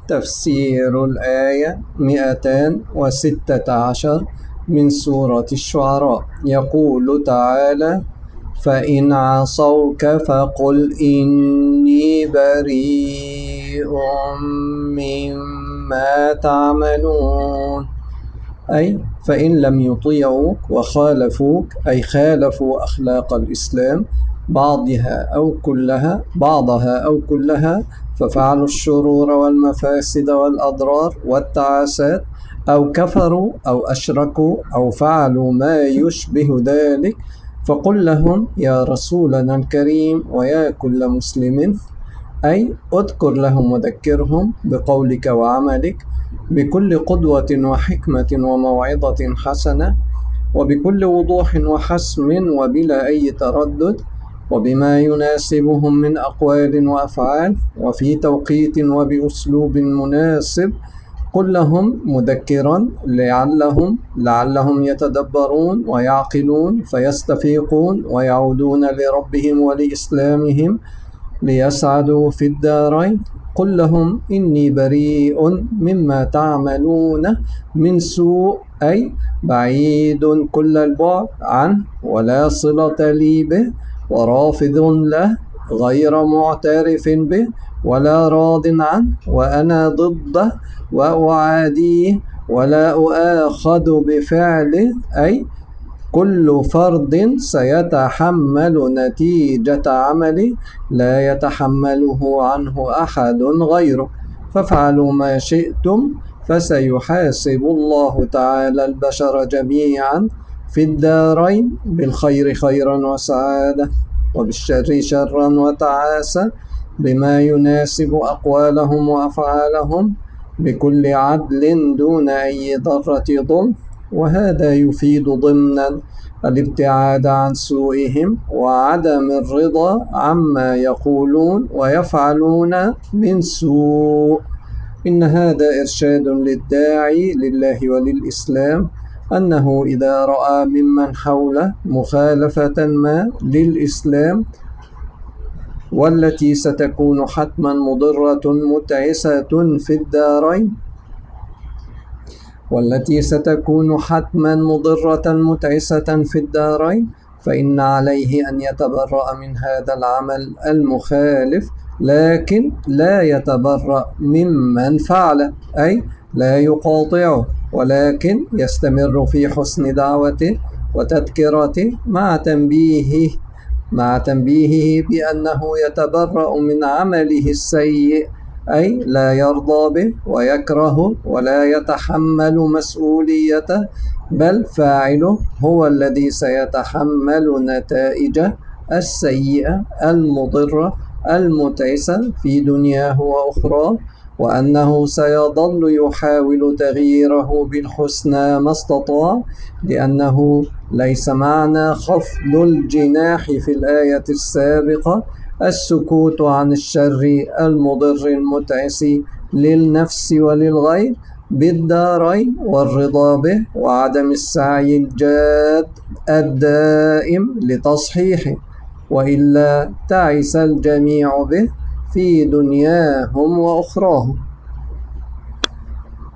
تفسير الآية 216 من سورة الشعراء. يقول تعالى: فإن عصوك فقل إني بريء مما تعملون، أي فإن لم يطيعوك وخالفوك، أي خالفوا أخلاق الإسلام بعضها أو كلها، ففعلوا الشرور والمفاسد والأضرار والتعاسات، أو كفروا أو أشركوا أو فعلوا ما يشبه ذلك، فقل لهم يا رسولنا الكريم ويا كل مسلم، أي اذكر لهم وذكرهم بقولك وعملك، بكل قدوة وحكمة وموعظة حسنة، وبكل وضوح وحسم وبلا أي تردد، وبما يناسبهم من أقوال وأفعال، وفي توقيت وبأسلوب مناسب. قل لهم مذكرا لعلهم يتدبرون ويعقلون فيستفيقون ويعودون لربهم ولإسلامهم ليسعدوا في الدارين. قل لهم إني بريء مما تعملون من سوء، أي بعيد كل البعد عنه ولا صلة لي به، ورافض له غير معترف به ولا راض عنه، وأنا ضده وأعاديه ولا أؤاخذ بفعله، أي كل فرد سيتحمل نتيجة عمله لا يتحمله عنه أحد غيره، فافعلوا ما شئتم فسيحاسب الله تعالى البشر جميعا في الدارين بالخير خيرا وسعادة، وبالشر شرا وتعاسة، بما يناسب أقوالهم وأفعالهم، بكل عدل دون أي ضرة ظلم. وهذا يفيد ضمنا الابتعاد عن سوءهم وعدم الرضا عما يقولون ويفعلون من سوء. إن هذا إرشاد للداعي لله وللإسلام، أنه إذا رأى ممن حوله مخالفة ما للإسلام والتي ستكون حتما مضرة متعسة في الدارين، فإن عليه أن يتبرأ من هذا العمل المخالف، لكن لا يتبرأ ممن فعله، أي لا يقاطعه، ولكن يستمر في حسن دعوته وتذكرته مع تنبيهه بأنه يتبرأ من عمله السيء، أي لا يرضى به ويكرهه ولا يتحمل مسؤوليته، بل فاعله هو الذي سيتحمل نتائجه السيئة المضرة المتعسة في دنياه وأخراه، وأنه سيظل يحاول تغييره بالحسنى ما استطاع، لأنه ليس معنى خفض الجناح في الآية السابقة السكوت عن الشر المضر المتعس للنفس وللغير بالدارين والرضا به، وعدم السعي الجاد الدائم لتصحيحه، وإلا تعس الجميع به في دنياهم وأخراهم.